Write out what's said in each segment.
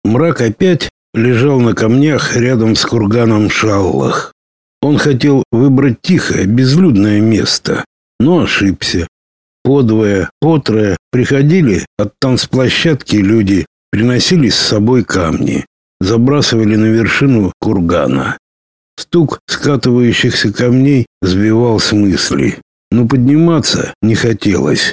Мрак опять лежал на камнях рядом с курганом Шаллах. Он хотел выбрать тихое, безлюдное место, но ошибся. Подвое, потрое приходили от танцплощадки люди, приносили с собой камни, забрасывали на вершину кургана. Стук скатывающихся камней сбивал с мысли, но подниматься не хотелось.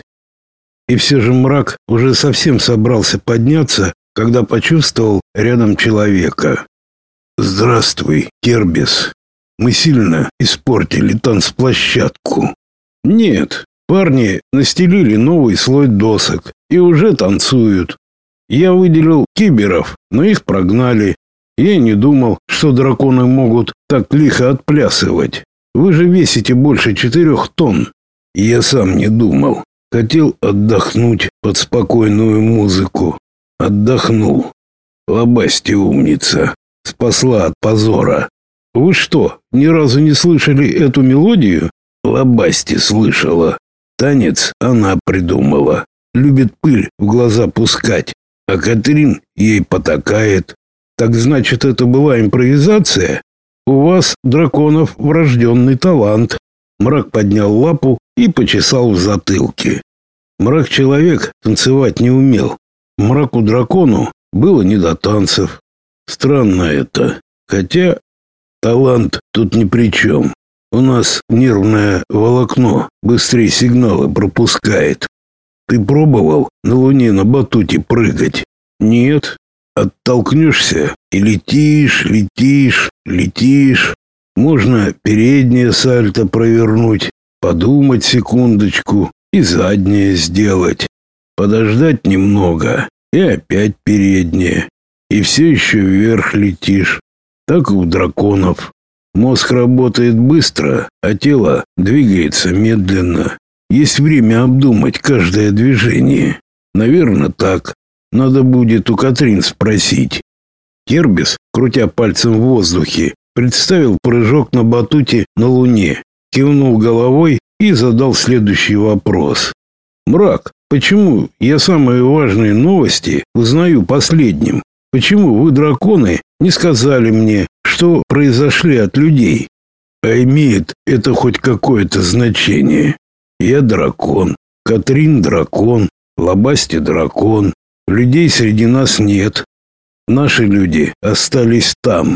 И все же Мрак уже совсем собрался подняться, когда почувствовал рядом человека. «Здравствуй, Кербис. Мы сильно испортили танцплощадку». «Нет, парни настелили новый слой досок и уже танцуют. Я выделил киберов, но их прогнали. Я не думал, что драконы могут так лихо отплясывать. Вы же весите больше 4 тонн». Я сам не думал. Хотел отдохнуть под спокойную музыку. Отдохнул. Лобасти умница. Спасла от позора. Вы что, ни разу не слышали эту мелодию? Лобасти слышала. Танец она придумала. Любит пыль в глаза пускать. А Катрин ей потакает. Так значит, это была импровизация? У вас, драконов, врожденный талант. Мрак поднял лапу и почесал в затылке. Мрак-человек танцевать не умел. Мраку-дракону было не до танцев. Странно это. Хотя талант тут ни при чем. У нас нервное волокно быстрее сигналы пропускает. Ты пробовал на Луне на батуте прыгать? Нет. Оттолкнешься и летишь, летишь, летишь. Можно переднее сальто провернуть, подумать секундочку и заднее сделать. Подождать немного и опять переднее. И все еще вверх летишь. Так и у драконов. Мозг работает быстро, а тело двигается медленно. Есть время обдумать каждое движение. Наверное, так. Надо будет у Катрин спросить. Кербис, крутя пальцем в воздухе, представил прыжок на батуте на Луне, кивнул головой и задал следующий вопрос. «Мрак, почему я самые важные новости узнаю последним? Почему вы, драконы, не сказали мне, что произошли от людей? А имеет это хоть какое-то значение? Я дракон, Катрин дракон, Лобасти дракон. Людей среди нас нет. Наши люди остались там.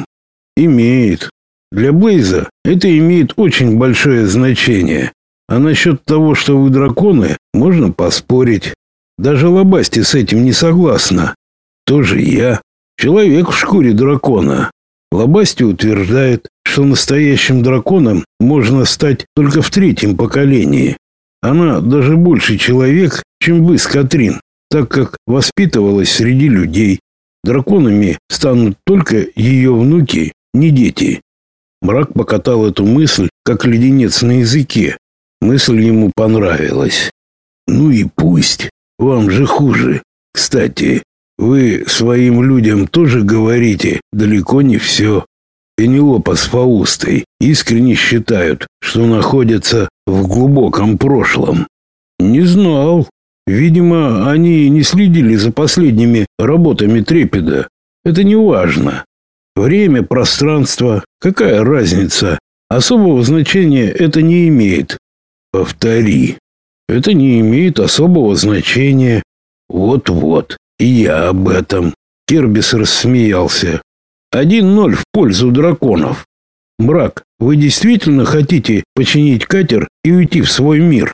Имеет. Для Блейза это имеет очень большое значение. А насчет того, что вы драконы, можно поспорить. Даже Лобасти с этим не согласна. Тоже я. Человек в шкуре дракона. Лобасти утверждает, что настоящим драконом можно стать только в 3-м поколении. Она даже больше человек, чем вы с Катрин, так как воспитывалась среди людей. Драконами станут только ее внуки, не дети. Мрак покатал эту мысль, как леденец на языке. Мысль ему понравилась. Ну и пусть. Вам же хуже. Кстати, вы своим людям тоже говорите далеко не все. Пенелопа с Фаустой искренне считают, что находятся в глубоком прошлом. Не знал. Видимо, они не следили за последними работами Трепеда. Это не важно. Время, пространство, какая разница? Особого значения это не имеет. Повтори. Это не имеет особого значения. Вот-вот. И я об этом. Кербис рассмеялся. 1-0 в пользу драконов. Мрак, вы действительно хотите починить катер и уйти в свой мир?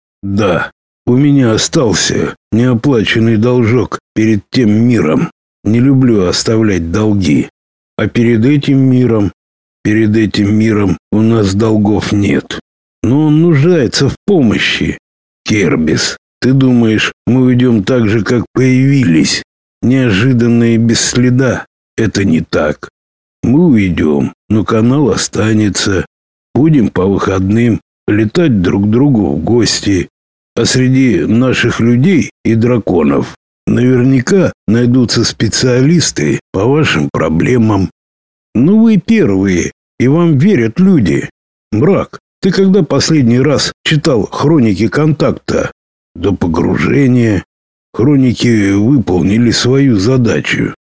Да. У меня остался неоплаченный должок перед тем миром. Не люблю оставлять долги. А перед этим миром? Перед этим миром у нас долгов нет. Но он нуждается в помощи. Кербис, ты думаешь, мы уйдем так же, как появились? Неожиданно и без следа? Это не так. Мы уйдем, но канал останется. Будем по выходным летать друг к другу в гости. А среди наших людей и драконов наверняка найдутся специалисты по вашим проблемам. Ну вы первые, и вам верят люди. Мрак, ты когда последний раз читал хроники контакта? До погружения. Хроники выполнили свою задачу.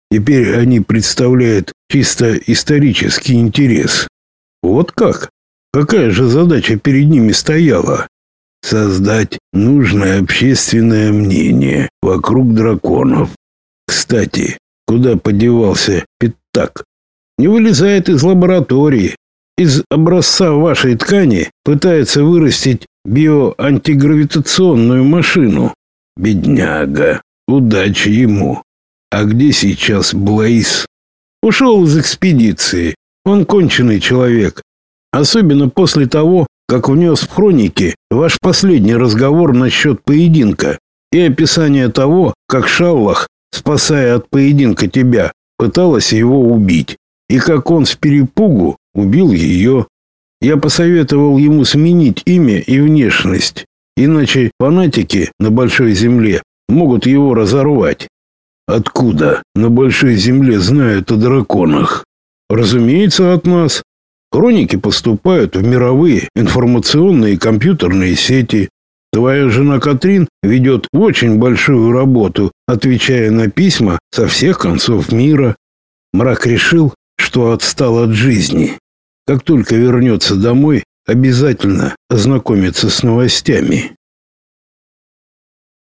Теперь они представляют чисто исторический интерес. Вот как? Какая же задача перед ними стояла? Создать нужное общественное мнение вокруг драконов. Кстати, куда подевался Питтак? Не вылезает из лаборатории. Из образца вашей ткани пытается вырастить биоантигравитационную машину. Бедняга. Удачи ему. А где сейчас Блейз? Ушел из экспедиции. Он конченый человек. Особенно после того, как внес в хроники ваш последний разговор насчет поединка и описание того, как Шаллах, спасая от поединка тебя, пыталась его убить, и как он с перепугу убил ее. Я посоветовал ему сменить имя и внешность, иначе фанатики на Большой Земле могут его разорвать. Откуда на Большой Земле знают о драконах? Разумеется, от нас. Хроники поступают в мировые информационные и компьютерные сети. Твоя жена Катрин ведет очень большую работу, отвечая на письма со всех концов мира. Мрак решил, что отстал от жизни. Как только вернется домой, обязательно ознакомится с новостями.